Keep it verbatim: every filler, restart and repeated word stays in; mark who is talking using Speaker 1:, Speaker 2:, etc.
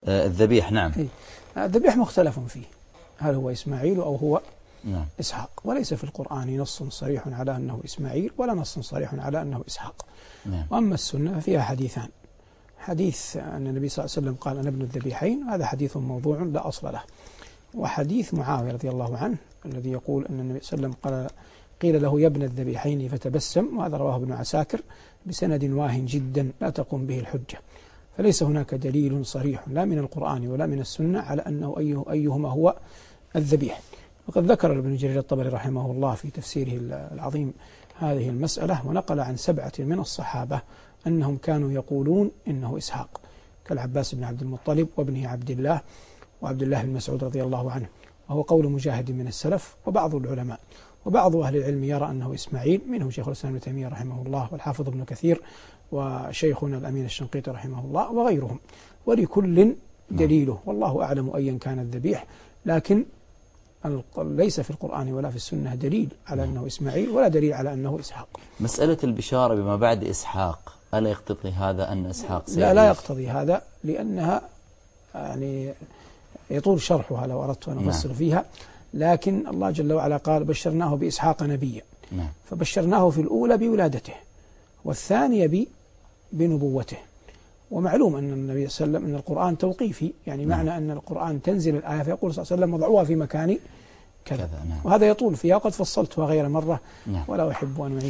Speaker 1: آه الذبيح. نعم.
Speaker 2: الذبيح مختلف فيه، هل هو إسماعيل أو هو
Speaker 1: نعم.
Speaker 2: إسحاق، وليس في القرآن نص صريح على أنه إسماعيل ولا نص صريح على أنه إسحاق.
Speaker 1: نعم.
Speaker 2: وأما السنة ففيها حديثان، حديث أن النبي صلى الله عليه وسلم قال أنا ابن الذبيحين، هذا حديث موضوع لا أصل له، وحديث معاوية رضي الله عنه الذي يقول أن النبي صلى الله عليه وسلم قال قيل له يا ابن الذبيحين فتبسم، وهذا رواه ابن عساكر بسند واهن جدا لا تقوم به الحجة. فليس هناك دليل صريح لا من القرآن ولا من السنة على أنه أيه أيهما هو الذبيح. وقد ذكر ابن جرير الطبري رحمه الله في تفسيره العظيم هذه المسألة، ونقل عن سبعة من الصحابة أنهم كانوا يقولون إنه إسحاق، كالعباس بن عبد المطلب وابنه عبد الله وعبد الله بن مسعود رضي الله عنه، وهو قول مجاهد من السلف وبعض العلماء. وبعض أهل العلم يرى أنه إسماعيل، منهم شيخ الإسلام ابن تيمية رحمه الله والحافظ ابن كثير وشيخنا الأمين الشنقيطي رحمه الله وغيرهم، ولكل دليله، والله أعلم أيا كان الذبيح. لكن ليس في القرآن ولا في السنة دليل على أنه إسماعيل ولا دليل على أنه إسحاق.
Speaker 1: مسألة البشارة بما بعد إسحاق ألا يقتضي هذا أن إسحاق سيعيش؟
Speaker 2: لا لا يقتضي هذا، لأنها يعني يطول شرحها لو أردت أن أفصل نعم. فيها، لكن الله جل وعلا قال بشرناه بإسحاق نبيا، نعم. فبشرناه في الأولى بولادته والثانية بنبوته. ومعلوم أن النبي صلى الله عليه وسلم أن القرآن توقيفي، يعني نعم. معنى أن القرآن تنزل الآية فيقول صلى الله عليه وسلم وضعوها في مكان كذا، كذا نعم. وهذا يطول فيها وقد فصلتها غير مرة نعم. ولا أحب أن